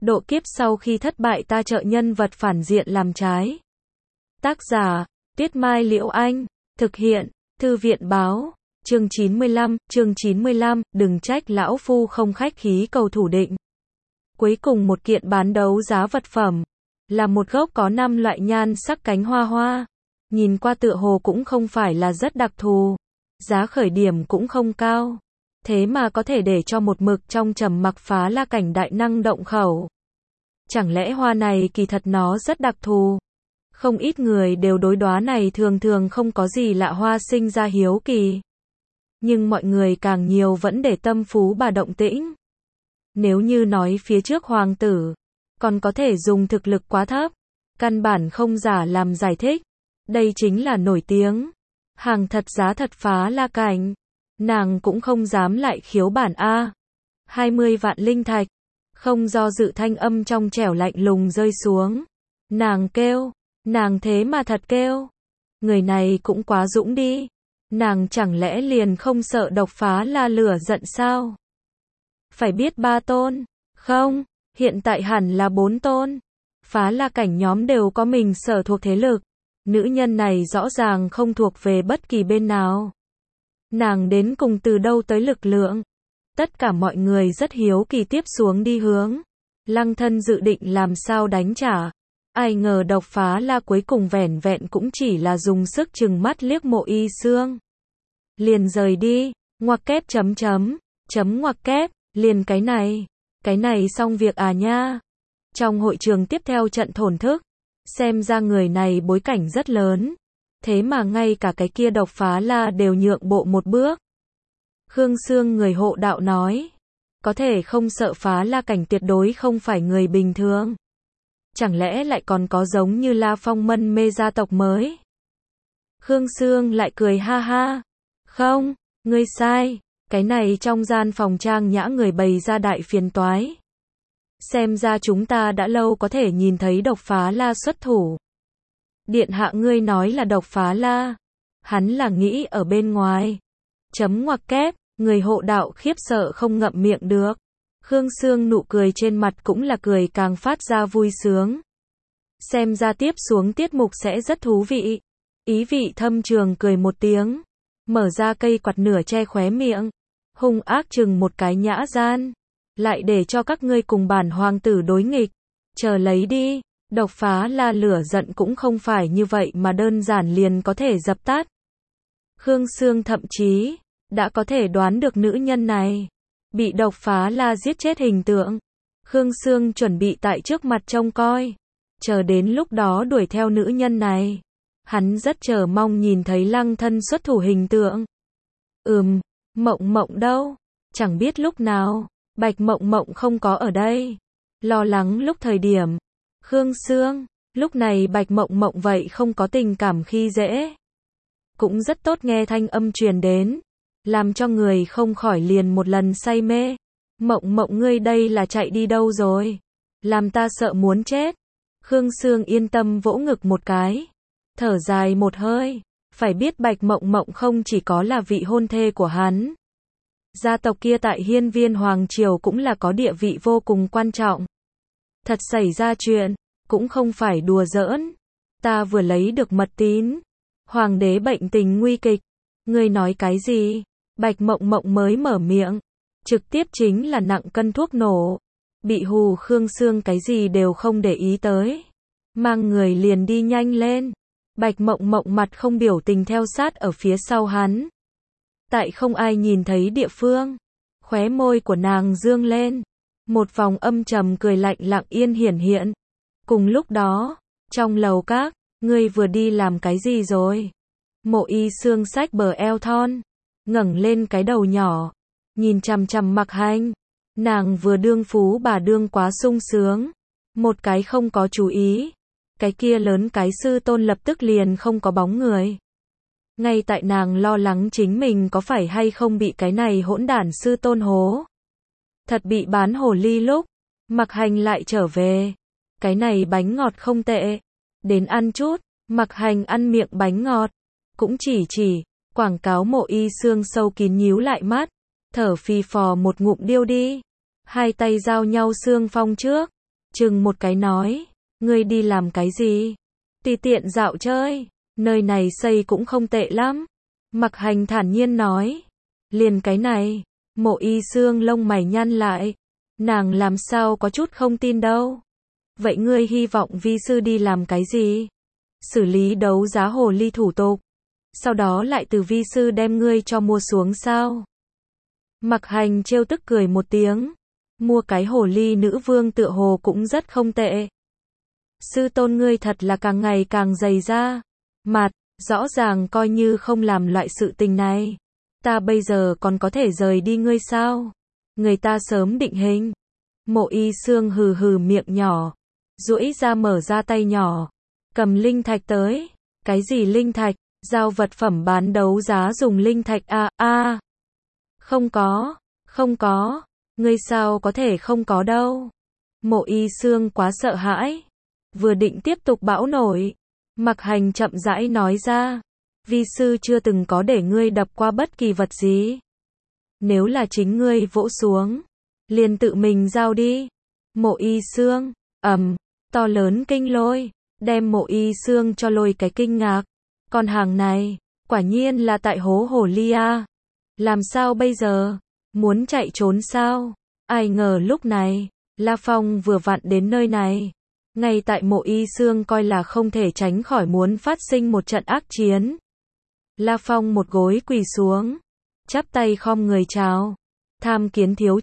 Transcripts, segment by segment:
độ kiếp sau khi thất bại ta trợ nhân vật phản diện làm trái. Tác giả, Tuyết Mai Liễu Anh, thực hiện, Thư viện báo, chương 95, đừng trách lão phu không khách khí cầu thủ định. Cuối cùng một kiện bán đấu giá vật phẩm, là một gốc có 5 loại nhan sắc cánh hoa hoa, nhìn qua tựa hồ cũng không phải là rất đặc thù, giá khởi điểm cũng không cao, thế mà có thể để cho một mực trong trầm mặc Phá La Cảnh đại năng động khẩu. Chẳng lẽ hoa này kỳ thật nó rất đặc thù? Không ít người đều đối đóa này thường thường không có gì lạ hoa sinh ra hiếu kỳ. Nhưng mọi người càng nhiều vẫn để tâm Phú Bà động tĩnh. Nếu như nói phía trước hoàng tử, còn có thể dùng thực lực quá thấp, căn bản không giả làm giải thích. Đây chính là nổi tiếng. Hàng thật giá thật Phá La Cảnh. Nàng cũng không dám lại khiếu bản A. 20 vạn linh thạch. Không do dự thanh âm trong trẻo lạnh lùng rơi xuống. Nàng kêu. Nàng thế mà thật kêu. Người này cũng quá dũng đi. Nàng chẳng lẽ liền không sợ độc Phá La lửa giận sao? Phải biết 3 tôn. Không, hiện tại hẳn là 4 tôn. Phá La Cảnh nhóm đều có mình sở thuộc thế lực. Nữ nhân này rõ ràng không thuộc về bất kỳ bên nào. Nàng đến cùng từ đâu tới lực lượng? Tất cả mọi người rất hiếu kỳ tiếp xuống đi hướng. Lăng Thân dự định làm sao đánh trả. Ai ngờ độc Phá La cuối cùng vẻn vẹn cũng chỉ là dùng sức chừng mắt liếc Mộ Y Xương. Liền rời đi, ngoặc kép ngoặc kép, liền cái này xong việc à nha. Trong hội trường tiếp theo trận thổn thức, xem ra người này bối cảnh rất lớn, thế mà ngay cả cái kia độc Phá La đều nhượng bộ một bước. Khương Sương người hộ đạo nói, có thể không sợ Phá La Cảnh tuyệt đối không phải người bình thường. Chẳng lẽ lại còn có giống như La Phong Mân mê gia tộc mới? Khương Sương lại cười ha ha. Không, ngươi sai, cái này trong gian phòng trang nhã người bày ra đại phiền toái. Xem ra chúng ta đã lâu có thể nhìn thấy độc Phá La xuất thủ. Điện hạ ngươi nói là độc Phá La. Hắn là nghĩ ở bên ngoài. Ngoặc kép, người hộ đạo khiếp sợ không ngậm miệng được. Khương Sương nụ cười trên mặt cũng là cười càng phát ra vui sướng. Xem ra tiếp xuống tiết mục sẽ rất thú vị. Ý vị thâm trường cười một tiếng. Mở ra cây quạt nửa che khóe miệng. Hung ác chừng một cái nhã gian. Lại để cho các ngươi cùng bản hoàng tử đối nghịch. Chờ lấy đi. Độc Phá La lửa giận cũng không phải như vậy mà đơn giản liền có thể dập tắt. Khương Sương thậm chí đã có thể đoán được nữ nhân này bị độc Phá La giết chết hình tượng. Khương Sương chuẩn bị tại trước mặt trông coi, chờ đến lúc đó đuổi theo nữ nhân này. Hắn rất chờ mong nhìn thấy Lăng Thân xuất thủ hình tượng. Mộng Mộng đâu? Chẳng biết lúc nào, Bạch Mộng Mộng không có ở đây. Lo lắng lúc thời điểm. Khương Sương, lúc này Bạch Mộng Mộng vậy không có tình cảm khi dễ. Cũng rất tốt nghe thanh âm truyền đến. Làm cho người không khỏi liền một lần say mê. Mộng Mộng ngươi đây là chạy đi đâu rồi? Làm ta sợ muốn chết. Khương Sương yên tâm vỗ ngực một cái. Thở dài một hơi. Phải biết Bạch Mộng Mộng không chỉ có là vị hôn thê của hắn. Gia tộc kia tại Hiên Viên Hoàng Triều cũng là có địa vị vô cùng quan trọng. Thật xảy ra chuyện, cũng không phải đùa giỡn. Ta vừa lấy được mật tín. Hoàng đế bệnh tình nguy kịch. Ngươi nói cái gì? Bạch Mộng Mộng mới mở miệng. Trực tiếp chính là nặng cân thuốc nổ. Bị hù Khương Sương cái gì đều không để ý tới. Mang người liền đi nhanh lên. Bạch Mộng Mộng mặt không biểu tình theo sát ở phía sau hắn. Tại không ai nhìn thấy địa phương. Khóe môi của nàng dương lên. Một vòng âm trầm cười lạnh lặng yên hiển hiện. Cùng lúc đó, trong lầu các, ngươi vừa đi làm cái gì rồi? Mộ Y Xương xách bờ eo thon, ngẩng lên cái đầu nhỏ, nhìn chằm chằm Mặc Hành. Nàng vừa đương Phú Bà đương quá sung sướng, một cái không có chú ý, cái kia lớn cái sư tôn lập tức liền không có bóng người. Ngay tại nàng lo lắng chính mình có phải hay không bị cái này hỗn đản sư tôn hố. Thật bị bán hồ ly lúc, Mặc Hành lại trở về. Cái này bánh ngọt không tệ, đến ăn chút. Mặc Hành ăn miệng bánh ngọt, cũng chỉ quảng cáo. Mộ Y Xương sâu kín nhíu lại mắt, thở phì phò một ngụm điêu đi. Hai tay giao nhau xương phong trước, chừng một cái nói, ngươi đi làm cái gì? Tùy tiện dạo chơi, nơi này xây cũng không tệ lắm. Mặc Hành thản nhiên nói, liền cái này. Mộ Y Xương lông mày nhăn lại, nàng làm sao có chút không tin đâu. Vậy ngươi hy vọng vi sư đi làm cái gì? Xử lý đấu giá hồ ly thủ tục, sau đó lại từ vi sư đem ngươi cho mua xuống sao? Mặc Hành trêu tức cười một tiếng, mua cái hồ ly nữ vương tựa hồ cũng rất không tệ. Sư tôn ngươi thật là càng ngày càng dày da mặt, rõ ràng coi như không làm loại sự tình này. Ta bây giờ còn có thể rời đi ngươi sao? Người ta sớm định hình. Mộ Y Xương hừ hừ miệng nhỏ, duỗi ra mở ra tay nhỏ, cầm linh thạch tới. Cái gì linh thạch? Giao vật phẩm bán đấu giá dùng linh thạch a? Không có, ngươi sao có thể không có đâu. Mộ Y Xương quá sợ hãi, vừa định tiếp tục bão nổi, Mặc Hành chậm rãi nói ra, vi sư chưa từng có để ngươi đập qua bất kỳ vật gì. Nếu là chính ngươi vỗ xuống, liền tự mình giao đi. Mộ Y Xương, to lớn kinh lôi, đem Mộ Y Xương cho lôi cái kinh ngạc. Con hàng này, quả nhiên là tại hố hồ ly a. Làm sao bây giờ? Muốn chạy trốn sao? Ai ngờ lúc này, La Phong vừa vặn đến nơi này. Ngay tại Mộ Y Xương coi là không thể tránh khỏi muốn phát sinh một trận ác chiến. La Phong một gối quỳ xuống, chắp tay khom người chào. Tham kiến thiếu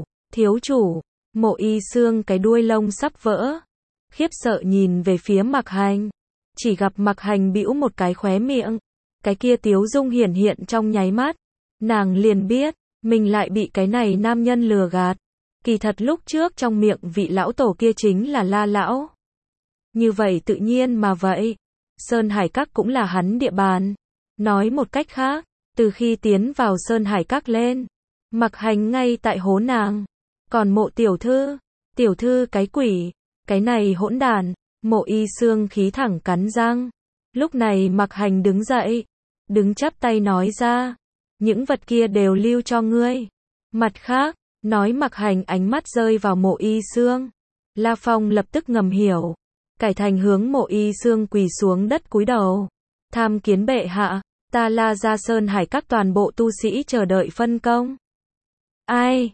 chủ. Mộ Y Xương cái đuôi lông sắp vỡ, khiếp sợ nhìn về phía Mặc Hành. Chỉ gặp Mặc Hành bĩu một cái khóe miệng, cái kia tiếu dung hiển hiện trong nháy mắt. Nàng liền biết, mình lại bị cái này nam nhân lừa gạt. Kỳ thật lúc trước trong miệng vị lão tổ kia chính là La lão. Như vậy tự nhiên mà vậy. Sơn Hải Các cũng là hắn địa bàn. Nói một cách khác, từ khi tiến vào Sơn Hải Các lên, Mặc Hành ngay tại hố nàng. Còn Mộ tiểu thư cái quỷ, cái này hỗn đản. Mộ Y Xương khí thẳng cắn răng. Lúc này Mặc Hành đứng dậy, đứng chắp tay nói ra, những vật kia đều lưu cho ngươi. Mặt khác, nói Mặc Hành ánh mắt rơi vào Mộ Y Xương. La Phong lập tức ngầm hiểu, cải thành hướng Mộ Y Xương quỳ xuống đất cúi đầu. Tham kiến bệ hạ, ta La Gia Sơn Hải Các toàn bộ tu sĩ chờ đợi phân công. Ai?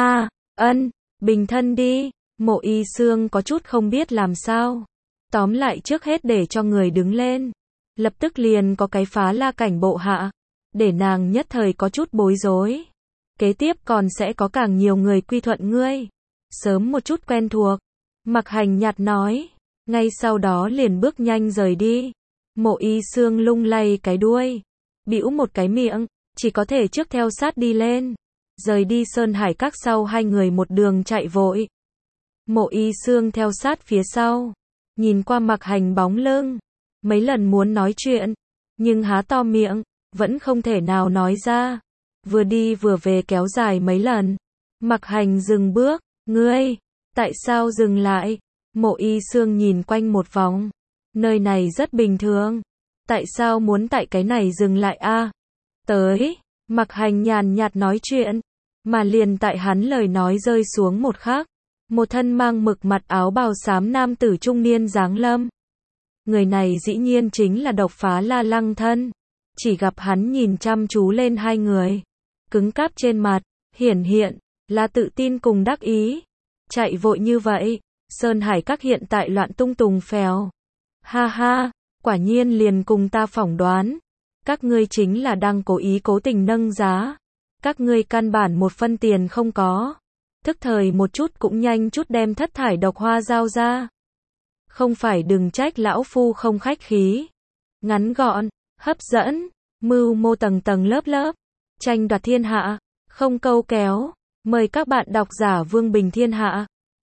Bình thân đi. Mộ Y Xương có chút không biết làm sao. Tóm lại trước hết để cho người đứng lên. Lập tức liền có cái phá la cảnh bộ hạ, để nàng nhất thời có chút bối rối. Kế tiếp còn sẽ có càng nhiều người quy thuận ngươi. Sớm một chút quen thuộc. Mặc Hành nhạt nói. Ngay sau đó liền bước nhanh rời đi. Mộ Y Xương lung lay cái đuôi, bĩu một cái miệng, chỉ có thể trước theo sát đi lên. Rời đi Sơn Hải Các sau hai người một đường chạy vội. Mộ Y Xương theo sát phía sau, nhìn qua Mặc Hành bóng lưng, mấy lần muốn nói chuyện, nhưng há to miệng, vẫn không thể nào nói ra. Vừa đi vừa về kéo dài mấy lần. Mặc Hành dừng bước, ngươi, tại sao dừng lại? Mộ Y Xương nhìn quanh một vòng, nơi này rất bình thường, tại sao muốn tại cái này dừng lại a? Tới, Mặc Hành nhàn nhạt nói chuyện, mà liền tại hắn lời nói rơi xuống một khắc, một thân mang mực mặt áo bào xám nam tử trung niên giáng lâm. Người này dĩ nhiên chính là Độc Phá La Lăng Thân. Chỉ gặp hắn nhìn chăm chú lên hai người, cứng cáp trên mặt, hiển hiện là tự tin cùng đắc ý. Chạy vội như vậy, Sơn Hải Các hiện tại loạn tung tùng phèo. Ha ha, quả nhiên liền cùng ta phỏng đoán. Các ngươi chính là đang cố tình nâng giá. Các ngươi căn bản một phân tiền không có. Thức thời một chút cũng nhanh chút đem thất thải độc hoa giao ra. Không phải đừng trách lão phu không khách khí. Ngắn gọn, hấp dẫn, mưu mô tầng tầng lớp lớp. Tranh đoạt thiên hạ, không câu kéo. Mời các bạn độc giả Vương Bình Thiên Hạ.